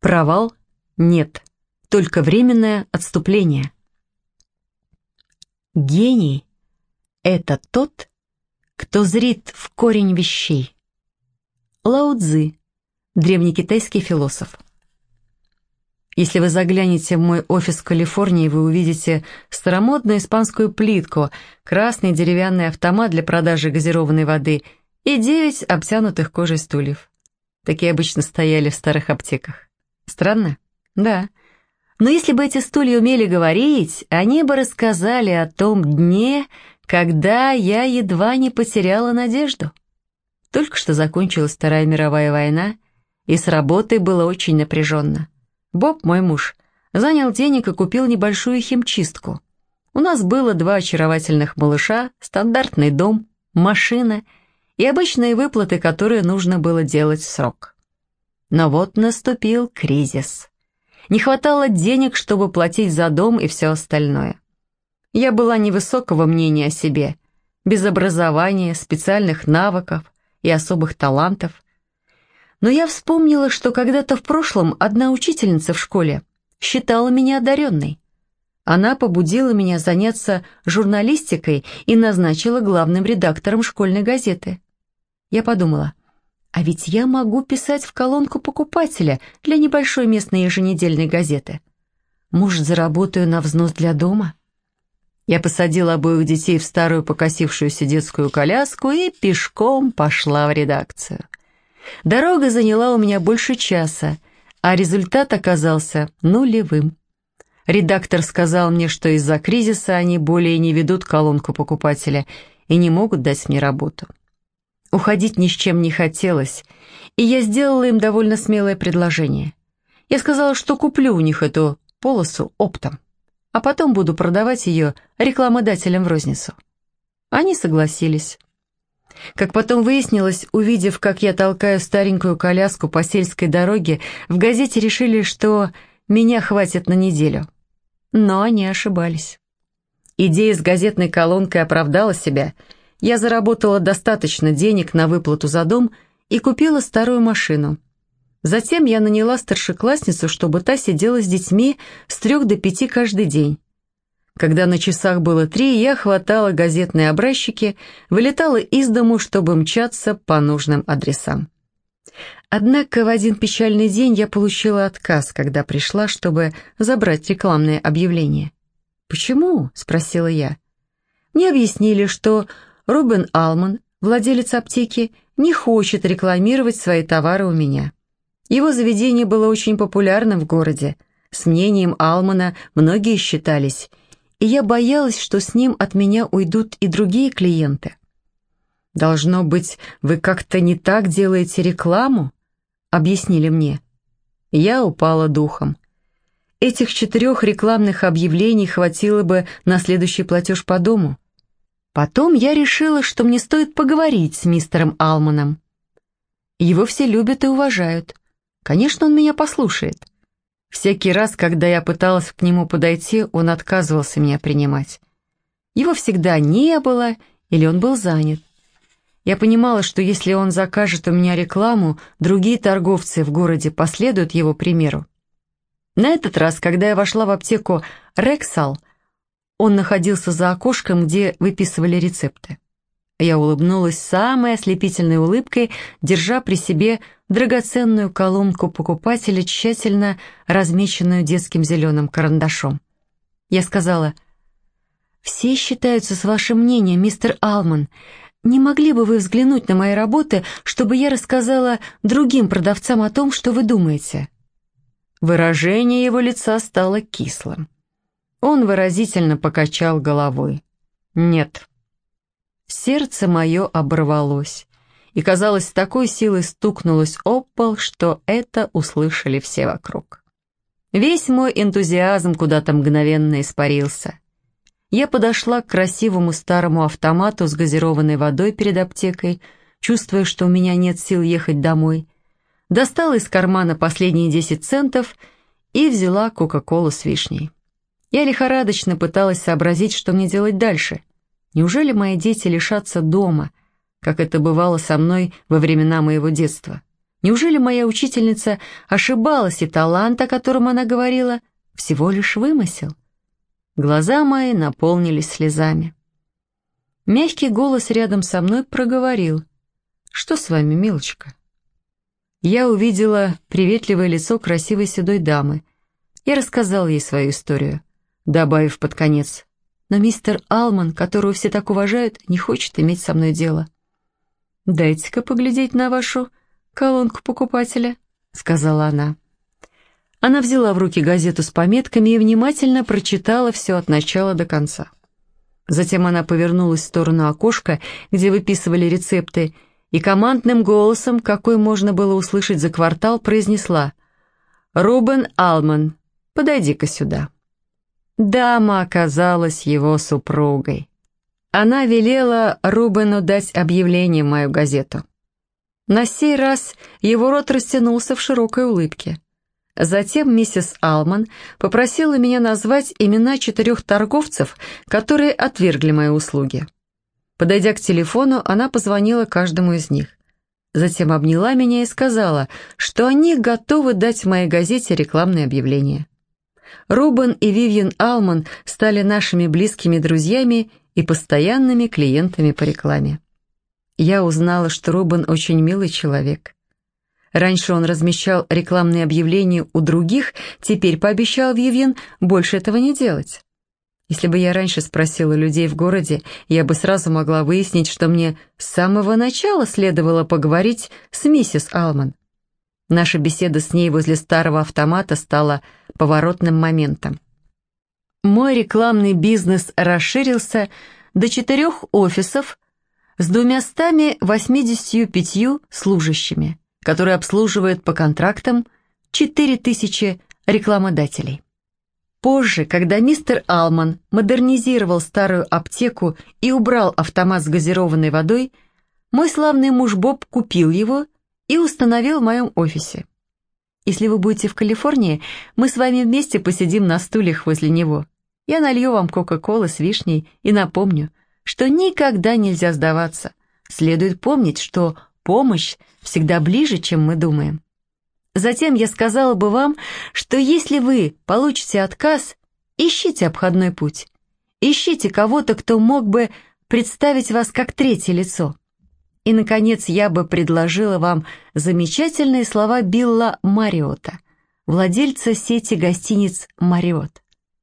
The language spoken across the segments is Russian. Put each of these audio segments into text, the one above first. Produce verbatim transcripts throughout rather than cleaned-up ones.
Провал? Нет, только временное отступление. Гений — это тот, кто зрит в корень вещей. Лао Цзы, древнекитайский философ. Если вы заглянете в мой офис в Калифорнии, вы увидите старомодную испанскую плитку, красный деревянный автомат для продажи газированной воды и девять обтянутых кожей стульев. Такие обычно стояли в старых аптеках. Странно? Да. Но если бы эти стулья умели говорить, они бы рассказали о том дне, когда я едва не потеряла надежду. Только что закончилась Вторая мировая война, и с работой было очень напряженно. Боб, мой муж, занял денег и купил небольшую химчистку. У нас было два очаровательных малыша, стандартный дом, машина и обычные выплаты, которые нужно было делать в срок. Но вот наступил кризис. Не хватало денег, чтобы платить за дом и все остальное. Я была невысокого мнения о себе, без образования, специальных навыков и особых талантов. Но я вспомнила, что когда-то в прошлом одна учительница в школе считала меня одаренной. Она побудила меня заняться журналистикой и назначила главным редактором школьной газеты. Я подумала, а ведь я могу писать в колонку покупателя для небольшой местной еженедельной газеты. Может, заработаю на взнос для дома? Я посадила обоих детей в старую покосившуюся детскую коляску и пешком пошла в редакцию. Дорога заняла у меня больше часа, а результат оказался нулевым. Редактор сказал мне, что из-за кризиса они более не ведут колонку покупателя и не могут дать мне работу. Уходить ни с чем не хотелось, и я сделала им довольно смелое предложение. Я сказала, что куплю у них эту полосу оптом, а потом буду продавать ее рекламодателям в розницу. Они согласились. Как потом выяснилось, увидев, как я толкаю старенькую коляску по сельской дороге, в газете решили, что меня хватит на неделю. Но они ошибались. Идея с газетной колонкой оправдала себя. Я заработала достаточно денег на выплату за дом и купила старую машину. Затем я наняла старшеклассницу, чтобы та сидела с детьми с трех до пяти каждый день. Когда на часах было три, я хватала газетные образчики, вылетала из дому, чтобы мчаться по нужным адресам. Однако в один печальный день я получила отказ, когда пришла, чтобы забрать рекламное объявление. «Почему?» — спросила я. Мне объяснили, что Рубен Алман, владелец аптеки, не хочет рекламировать свои товары у меня. Его заведение было очень популярным в городе. С мнением Алмана многие считались, и я боялась, что с ним от меня уйдут и другие клиенты. «Должно быть, вы как-то не так делаете рекламу?» — объяснили мне. Я упала духом. Этих четырех рекламных объявлений хватило бы на следующий платеж по дому. Потом я решила, что мне стоит поговорить с мистером Алманом. Его все любят и уважают. Конечно, он меня послушает. Всякий раз, когда я пыталась к нему подойти, он отказывался меня принимать. Его всегда не было, или он был занят. Я понимала, что если он закажет у меня рекламу, другие торговцы в городе последуют его примеру. На этот раз, когда я вошла в аптеку «Рексал», он находился за окошком, где выписывали рецепты. Я улыбнулась самой ослепительной улыбкой, держа при себе драгоценную колонку покупателя, тщательно размеченную детским зеленым карандашом. Я сказала: «Все считаются с вашим мнением, мистер Алман. Не могли бы вы взглянуть на мои работы, чтобы я рассказала другим продавцам о том, что вы думаете?» Выражение его лица стало кислым. Он выразительно покачал головой. «Нет». Сердце мое оборвалось, и, казалось, с такой силой стукнулось об пол, что это услышали все вокруг. Весь мой энтузиазм куда-то мгновенно испарился. Я подошла к красивому старому автомату с газированной водой перед аптекой, чувствуя, что у меня нет сил ехать домой, достала из кармана последние десять центов и взяла кока-колу с вишней. Я лихорадочно пыталась сообразить, что мне делать дальше. Неужели мои дети лишатся дома, как это бывало со мной во времена моего детства? Неужели моя учительница ошибалась, и талант, о котором она говорила, всего лишь вымысел? Глаза мои наполнились слезами. Мягкий голос рядом со мной проговорил: «Что с вами, милочка?» Я увидела приветливое лицо красивой седой дамы. Я рассказал ей свою историю, добавив под конец: «Но мистер Алман, которого все так уважают, не хочет иметь со мной дело». «Дайте-ка поглядеть на вашу колонку покупателя», — сказала она. Она взяла в руки газету с пометками и внимательно прочитала все от начала до конца. Затем она повернулась в сторону окошка, где выписывали рецепты, и командным голосом, какой можно было услышать за квартал, произнесла: «Рубен Алман, подойди-ка сюда». Дама оказалась его супругой. Она велела Рубену дать объявление в мою газету. На сей раз его рот растянулся в широкой улыбке. Затем миссис Алман попросила меня назвать имена четырех торговцев, которые отвергли мои услуги. Подойдя к телефону, она позвонила каждому из них. Затем обняла меня и сказала, что они готовы дать в моей газете рекламное объявление. Рубен и Вивьен Алман стали нашими близкими друзьями и постоянными клиентами по рекламе. Я узнала, что Рубен очень милый человек. Раньше он размещал рекламные объявления у других, теперь пообещал Вивьен больше этого не делать. Если бы я раньше спросила людей в городе, я бы сразу могла выяснить, что мне с самого начала следовало поговорить с миссис Алман. Наша беседа с ней возле старого автомата стала поворотным моментом. Мой рекламный бизнес расширился до четырех офисов с двумястами восьмидесятью пятью служащими, которые обслуживают по контрактам четыре тысячи рекламодателей. Позже, когда мистер Алман модернизировал старую аптеку и убрал автомат с газированной водой, мой славный муж Боб купил его и установил в моем офисе. Если вы будете в Калифорнии, мы с вами вместе посидим на стульях возле него. Я налью вам кока-колы с вишней и напомню, что никогда нельзя сдаваться. Следует помнить, что помощь всегда ближе, чем мы думаем. Затем я сказала бы вам, что если вы получите отказ, ищите обходной путь. Ищите кого-то, кто мог бы представить вас как третье лицо. И, наконец, я бы предложила вам замечательные слова Билла Марриотта, владельца сети гостиниц «Марриотт».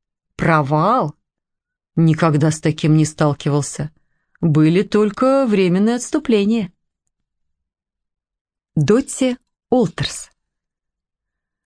Провал? Никогда с таким не сталкивался. Были только временные отступления. Дотти Олтерс.